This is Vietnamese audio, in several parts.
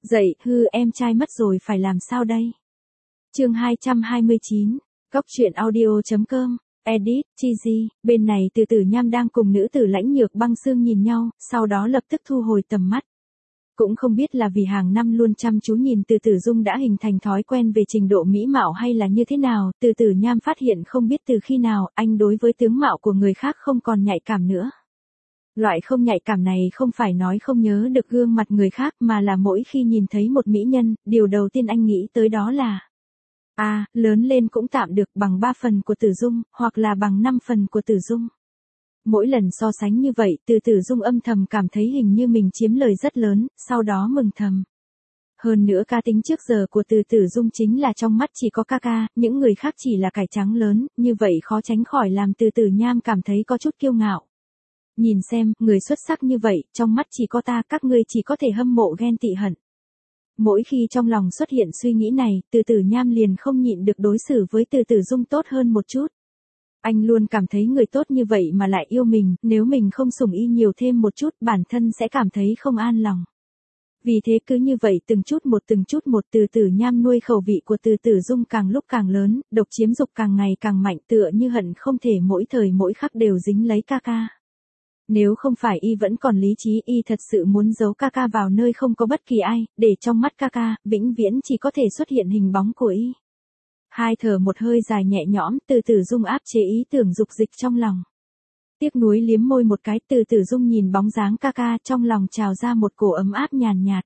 Dậy, em trai mất rồi phải làm sao đây? Chương 229, Cóc truyện audio.com, edit, Chizy, bên này Từ Tử Nham đang cùng nữ tử Lãnh Nhược Băng Xương nhìn nhau, sau đó lập tức thu hồi tầm mắt. Cũng không biết là vì hàng năm luôn chăm chú nhìn Từ Tử Dung đã hình thành thói quen về trình độ mỹ mạo hay là như thế nào, Từ Tử Nham phát hiện không biết từ khi nào, anh đối với tướng mạo của người khác không còn nhạy cảm nữa. Loại không nhạy cảm này không phải nói không nhớ được gương mặt người khác mà là mỗi khi nhìn thấy một mỹ nhân, điều đầu tiên anh nghĩ tới đó là lớn lên cũng tạm được bằng 3 phần của Tử Dung, hoặc là bằng 5 phần của Tử Dung. Mỗi lần so sánh như vậy, Từ Tử Dung âm thầm cảm thấy hình như mình chiếm lời rất lớn, sau đó mừng thầm. Hơn nữa cá tính trước giờ của Từ Tử Dung chính là trong mắt chỉ có ca, những người khác chỉ là cải trắng lớn, như vậy khó tránh khỏi làm Từ Tử Nham cảm thấy có chút kiêu ngạo. Nhìn xem, người xuất sắc như vậy, trong mắt chỉ có ta, các ngươi chỉ có thể hâm mộ ghen tị hận. Mỗi khi trong lòng xuất hiện suy nghĩ này, Từ Tử Nham liền không nhịn được đối xử với Từ Tử Dung tốt hơn một chút. Anh luôn cảm thấy người tốt như vậy mà lại yêu mình, nếu mình không sủng y nhiều thêm một chút, bản thân sẽ cảm thấy không an lòng. Vì thế cứ như vậy từng chút một Từ Tử Nham nuôi khẩu vị của Từ Tử Dung càng lúc càng lớn, độc chiếm dục càng ngày càng mạnh, tựa như hận không thể mỗi thời mỗi khắc đều dính lấy ca. Nếu không phải y vẫn còn lý trí, y thật sự muốn giấu ca vào nơi không có bất kỳ ai, để trong mắt ca, vĩnh viễn chỉ có thể xuất hiện hình bóng của y. Hai thở một hơi dài nhẹ nhõm, Từ Tử Dung áp chế ý tưởng dục dịch trong lòng. Tiếc nuối liếm môi một cái, Từ Tử Dung nhìn bóng dáng ca, trong lòng trào ra một cổ ấm áp nhàn nhạt.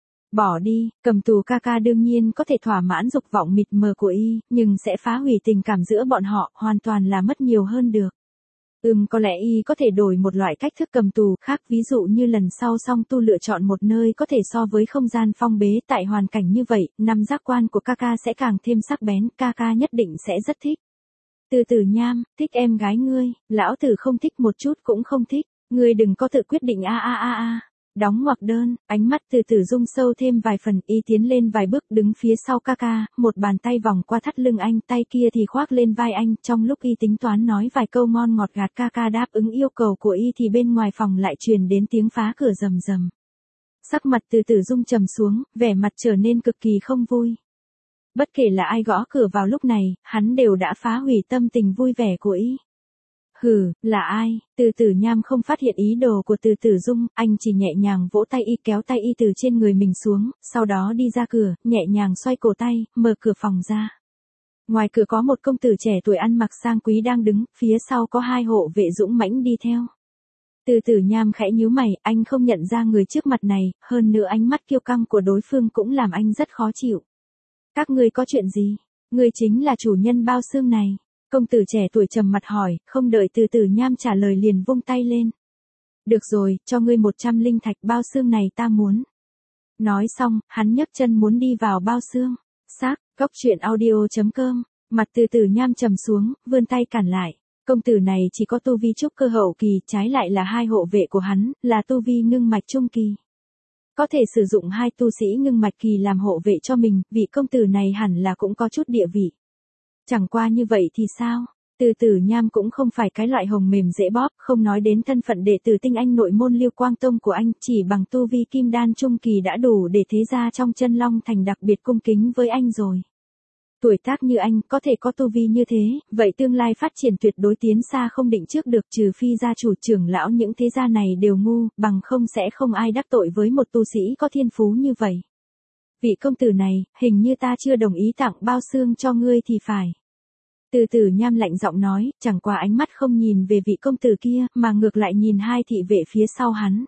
Bỏ đi, cầm tù ca đương nhiên có thể thỏa mãn dục vọng mịt mờ của y, nhưng sẽ phá hủy tình cảm giữa bọn họ, hoàn toàn là mất nhiều hơn được. Có lẽ y có thể đổi một loại cách thức cầm tù khác, ví dụ như lần sau song tu lựa chọn một nơi có thể so với không gian phong bế, tại hoàn cảnh như vậy, năm giác quan của ca sẽ càng thêm sắc bén, ca nhất định sẽ rất thích. Từ Tử Nham, thích em gái ngươi, lão tử không thích một chút cũng không thích, ngươi đừng có tự quyết định Đóng ngoặc đơn, ánh mắt Từ Tử Dung sâu thêm vài phần, y tiến lên vài bước đứng phía sau ca, một bàn tay vòng qua thắt lưng anh, tay kia thì khoác lên vai anh, trong lúc y tính toán nói vài câu ngon ngọt gạt ca đáp ứng yêu cầu của y thì bên ngoài phòng lại truyền đến tiếng phá cửa rầm rầm. Sắc mặt Từ Tử Dung trầm xuống, vẻ mặt trở nên cực kỳ không vui. Bất kể là ai gõ cửa vào lúc này, hắn đều đã phá hủy tâm tình vui vẻ của y. Là ai? Từ Tử Nham không phát hiện ý đồ của Từ Tử Dung, anh chỉ nhẹ nhàng vỗ tay y, kéo tay y từ trên người mình xuống, sau đó đi ra cửa, nhẹ nhàng xoay cổ tay, mở cửa phòng ra. Ngoài cửa có một công tử trẻ tuổi ăn mặc sang quý đang đứng, phía sau có 2 hộ vệ dũng mãnh đi theo. Từ Tử Nham khẽ nhíu mày, anh không nhận ra người trước mặt này, hơn nữa ánh mắt kiêu căng của đối phương cũng làm anh rất khó chịu. Các ngươi có chuyện gì? Ngươi chính là chủ nhân bao xương này. Công tử trẻ tuổi trầm mặt hỏi, không đợi Từ Tử Nham trả lời liền vung tay lên. Được rồi, cho ngươi 100 linh thạch, bao xương này ta muốn. Nói xong, hắn nhấc chân muốn đi vào bao xương. Cóc truyện audio.com, mặt Từ Tử Nham trầm xuống, vươn tay cản lại. Công tử này chỉ có tu vi trúc cơ hậu kỳ, trái lại là 2 hộ vệ của hắn, là tu vi ngưng mạch trung kỳ. Có thể sử dụng 2 tu sĩ ngưng mạch kỳ làm hộ vệ cho mình, vị công tử này hẳn là cũng có chút địa vị. Chẳng qua như vậy thì sao? Từ Tử Nham cũng không phải cái loại hồng mềm dễ bóp, không nói đến thân phận đệ tử tinh anh nội môn Liêu Quang Tông của anh, chỉ bằng tu vi kim đan trung kỳ đã đủ để thế gia trong Chân Long Thành đặc biệt cung kính với anh rồi. Tuổi tác như anh, có thể có tu vi như thế, vậy tương lai phát triển tuyệt đối tiến xa không định trước được, trừ phi gia chủ trưởng lão những thế gia này đều ngu, bằng không sẽ không ai đắc tội với một tu sĩ có thiên phú như vậy. Vị công tử này, hình như ta chưa đồng ý tặng bao xương cho ngươi thì phải. Từ Tử Nham lạnh giọng nói, chẳng qua ánh mắt không nhìn về vị công tử kia, mà ngược lại nhìn 2 thị vệ phía sau hắn.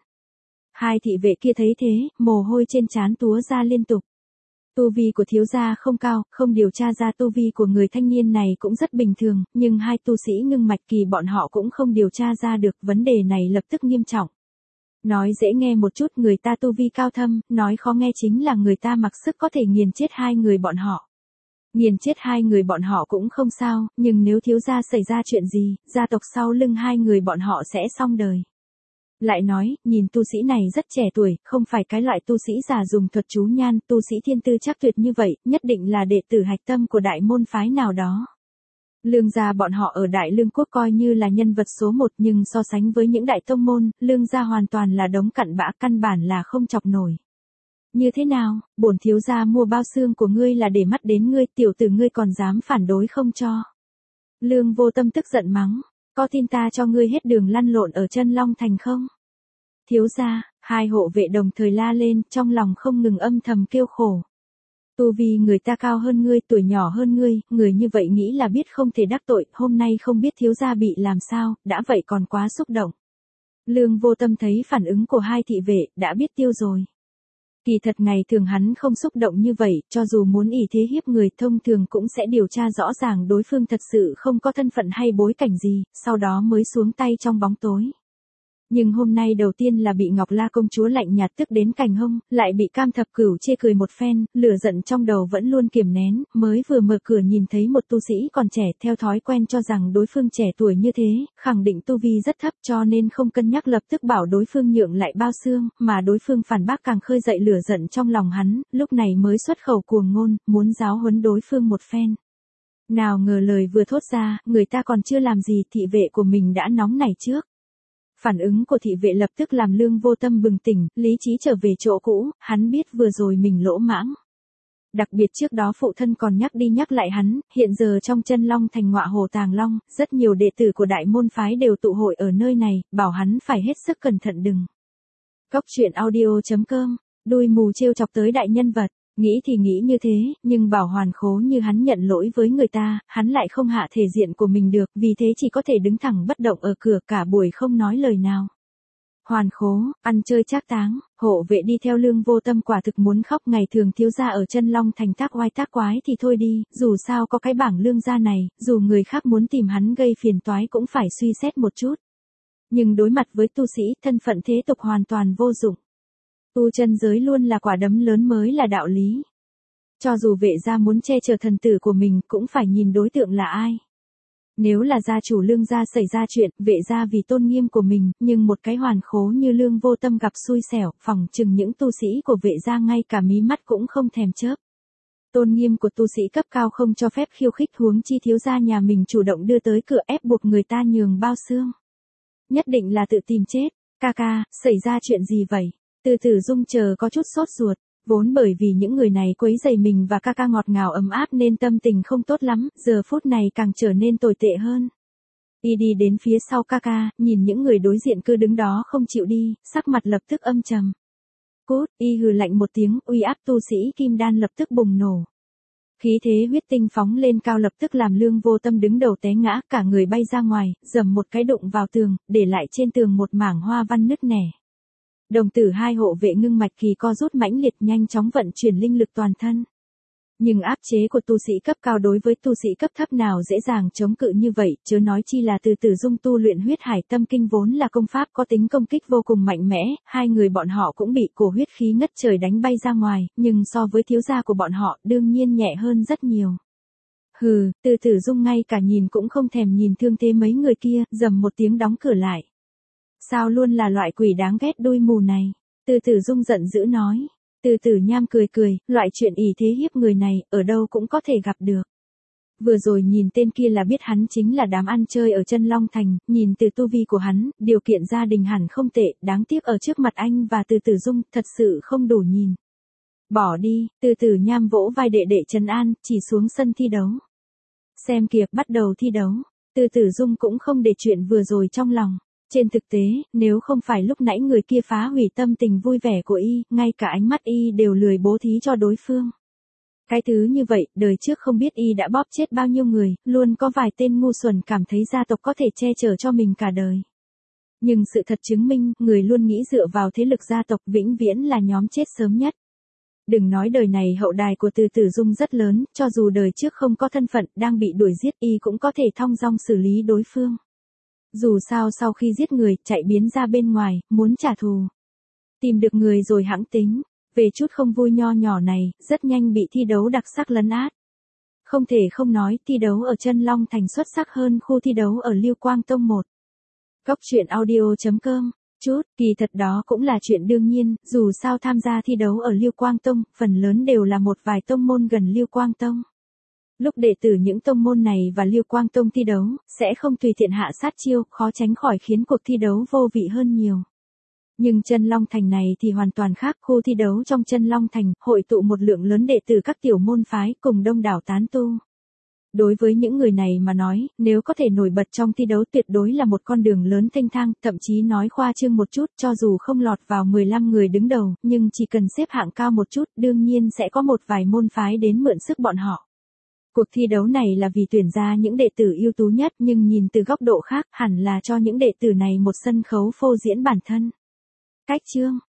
2 thị vệ kia thấy thế, mồ hôi trên trán túa ra liên tục. Tu vi của thiếu gia không cao, không điều tra ra tu vi của người thanh niên này cũng rất bình thường, nhưng 2 tu sĩ ngưng mạch kỳ bọn họ cũng không điều tra ra được, vấn đề này lập tức nghiêm trọng. Nói dễ nghe một chút, người ta tu vi cao thâm, nói khó nghe chính là người ta mặc sức có thể nghiền chết 2 người bọn họ. Nghiền chết 2 người bọn họ cũng không sao, nhưng nếu thiếu gia xảy ra chuyện gì, gia tộc sau lưng 2 người bọn họ sẽ xong đời. Lại nói, nhìn tu sĩ này rất trẻ tuổi, không phải cái loại tu sĩ già dùng thuật chú nhan, tu sĩ thiên tư chắc tuyệt như vậy, nhất định là đệ tử hạch tâm của đại môn phái nào đó. Lương gia bọn họ ở Đại Lương Quốc coi như là nhân vật số 1, nhưng so sánh với những đại tông môn, Lương gia hoàn toàn là đống cặn bã, căn bản là không chọc nổi. Như thế nào, bổn thiếu gia mua bao xương của ngươi là để mắt đến ngươi, tiểu tử ngươi còn dám phản đối không cho. Lương Vô Tâm tức giận mắng, có tin ta cho ngươi hết đường lăn lộn ở Chân Long Thành không? Thiếu gia, hai hộ vệ đồng thời la lên, trong lòng không ngừng âm thầm kêu khổ. Tu vi người ta cao hơn ngươi, tuổi nhỏ hơn ngươi, người như vậy nghĩ là biết không thể đắc tội, hôm nay không biết thiếu gia bị làm sao, đã vậy còn quá xúc động. Lương Vô Tâm thấy phản ứng của hai thị vệ, đã biết tiêu rồi. Kỳ thật ngày thường hắn không xúc động như vậy, cho dù muốn ỷ thế hiếp người thông thường cũng sẽ điều tra rõ ràng đối phương thật sự không có thân phận hay bối cảnh gì, sau đó mới xuống tay trong bóng tối. Nhưng hôm nay đầu tiên là bị Ngọc La công chúa lạnh nhạt tức đến cành hông, lại bị Cam Thập Cửu chê cười một phen, lửa giận trong đầu vẫn luôn kiềm nén, mới vừa mở cửa nhìn thấy một tu sĩ còn trẻ, theo thói quen cho rằng đối phương trẻ tuổi như thế, khẳng định tu vi rất thấp cho nên không cân nhắc lập tức bảo đối phương nhượng lại bao xương, mà đối phương phản bác càng khơi dậy lửa giận trong lòng hắn, lúc này mới xuất khẩu cuồng ngôn, muốn giáo huấn đối phương một phen. Nào ngờ lời vừa thốt ra, người ta còn chưa làm gì thị vệ của mình đã nóng nảy trước. Phản ứng của thị vệ lập tức làm Lương Vô Tâm bừng tỉnh, lý trí trở về chỗ cũ, hắn biết vừa rồi mình lỗ mãng. Đặc biệt trước đó phụ thân còn nhắc đi nhắc lại hắn, hiện giờ trong Chân Long Thành ngọa hồ Tàng Long, rất nhiều đệ tử của đại môn phái đều tụ hội ở nơi này, bảo hắn phải hết sức cẩn thận đừng. Cóc truyện audio.com, đuôi mù trêu chọc tới đại nhân vật. Nghĩ thì nghĩ như thế, nhưng bảo Hoàn Khố như hắn nhận lỗi với người ta, hắn lại không hạ thể diện của mình được, vì thế chỉ có thể đứng thẳng bất động ở cửa cả buổi không nói lời nào. Hoàn Khố, ăn chơi trác táng, hộ vệ đi theo Lương Vô Tâm quả thực muốn khóc, ngày thường thiếu gia ở Chân Long Thành tác oai tác quái thì thôi đi, dù sao có cái bảng lương gia này, dù người khác muốn tìm hắn gây phiền toái cũng phải suy xét một chút. Nhưng đối mặt với tu sĩ, thân phận thế tục hoàn toàn vô dụng. Tu chân giới luôn là quả đấm lớn mới là đạo lý. Cho dù vệ gia muốn che chở thần tử của mình cũng phải nhìn đối tượng là ai. Nếu là gia chủ Lương gia xảy ra chuyện, vệ gia vì tôn nghiêm của mình, nhưng một cái Hoàn Khố như Lương Vô Tâm gặp xui xẻo, phỏng chừng những tu sĩ của vệ gia ngay cả mí mắt cũng không thèm chớp. Tôn nghiêm của tu sĩ cấp cao không cho phép khiêu khích, huống chi thiếu gia nhà mình chủ động đưa tới cửa ép buộc người ta nhường bao xương. Nhất định là tự tìm chết. Ca ca, xảy ra chuyện gì vậy? Từ Tử Dung chờ có chút sốt ruột, vốn bởi vì những người này quấy rầy mình và ca ca ngọt ngào ấm áp nên tâm tình không tốt lắm, giờ phút này càng trở nên tồi tệ hơn. Y đi đến phía sau ca ca, nhìn những người đối diện cứ đứng đó không chịu đi, sắc mặt lập tức âm trầm. Cút, y hừ lạnh một tiếng, uy áp tu sĩ kim đan lập tức bùng nổ. Khí thế huyết tinh phóng lên cao lập tức làm Lương Vô Tâm đứng đầu té ngã, cả người bay ra ngoài, dầm một cái đụng vào tường, để lại trên tường một mảng hoa văn nứt nẻ. Đồng tử hai hộ vệ ngưng mạch kỳ co rút mãnh liệt, nhanh chóng vận chuyển linh lực toàn thân. Nhưng áp chế của tu sĩ cấp cao đối với tu sĩ cấp thấp nào dễ dàng chống cự như vậy, chớ nói chi là Từ Tử Dung tu luyện huyết hải tâm kinh vốn là công pháp có tính công kích vô cùng mạnh mẽ, hai người bọn họ cũng bị cổ huyết khí ngất trời đánh bay ra ngoài, nhưng so với thiếu gia của bọn họ đương nhiên nhẹ hơn rất nhiều. Hừ, Từ Tử Dung ngay cả nhìn cũng không thèm nhìn thương thế mấy người kia, dầm một tiếng đóng cửa lại. Sao luôn là loại quỷ đáng ghét đuôi mù này? Từ Tử Dung giận dữ nói. Từ Tử Nham cười cười, loại chuyện ỷ thế hiếp người này, ở đâu cũng có thể gặp được. Vừa rồi nhìn tên kia là biết hắn chính là đám ăn chơi ở Chân Long Thành, nhìn từ tu vi của hắn, điều kiện gia đình hẳn không tệ, đáng tiếc ở trước mặt anh và Từ Tử Dung, thật sự không đủ nhìn. Bỏ đi, Từ Tử Nham vỗ vai đệ đệ trấn an, chỉ xuống sân thi đấu. Xem kìa, bắt đầu thi đấu. Từ Tử Dung cũng không để chuyện vừa rồi trong lòng. Trên thực tế, nếu không phải lúc nãy người kia phá hủy tâm tình vui vẻ của y, ngay cả ánh mắt y đều lười bố thí cho đối phương. Cái thứ như vậy, đời trước không biết y đã bóp chết bao nhiêu người, luôn có vài tên ngu xuẩn cảm thấy gia tộc có thể che chở cho mình cả đời. Nhưng sự thật chứng minh, người luôn nghĩ dựa vào thế lực gia tộc vĩnh viễn là nhóm chết sớm nhất. Đừng nói đời này hậu đài của Từ Tử Dung rất lớn, cho dù đời trước không có thân phận, đang bị đuổi giết y cũng có thể thong dong xử lý đối phương. Dù sao sau khi giết người, chạy biến ra bên ngoài, muốn trả thù. Tìm được người rồi hẵng tính. Về chút không vui nho nhỏ này, rất nhanh bị thi đấu đặc sắc lấn át. Không thể không nói, thi đấu ở Chân Long Thành xuất sắc hơn khu thi đấu ở Lưu Quang Tông 1. Cóc truyện audio.com. Kỳ thật đó cũng là chuyện đương nhiên, dù sao tham gia thi đấu ở Lưu Quang Tông, phần lớn đều là một vài tông môn gần Lưu Quang Tông. Lúc đệ tử những tông môn này và Lưu Quang Tông thi đấu, sẽ không tùy tiện hạ sát chiêu, khó tránh khỏi khiến cuộc thi đấu vô vị hơn nhiều. Nhưng Chân Long Thành này thì hoàn toàn khác, khu thi đấu trong Chân Long Thành hội tụ một lượng lớn đệ tử các tiểu môn phái cùng đông đảo tán tu. Đối với những người này mà nói, nếu có thể nổi bật trong thi đấu tuyệt đối là một con đường lớn thênh thang, thậm chí nói khoa trương một chút, cho dù không lọt vào 15 người đứng đầu, nhưng chỉ cần xếp hạng cao một chút, đương nhiên sẽ có một vài môn phái đến mượn sức bọn họ. Cuộc thi đấu này là vì tuyển ra những đệ tử ưu tú nhất, nhưng nhìn từ góc độ khác, hẳn là cho những đệ tử này một sân khấu phô diễn bản thân. Cách chương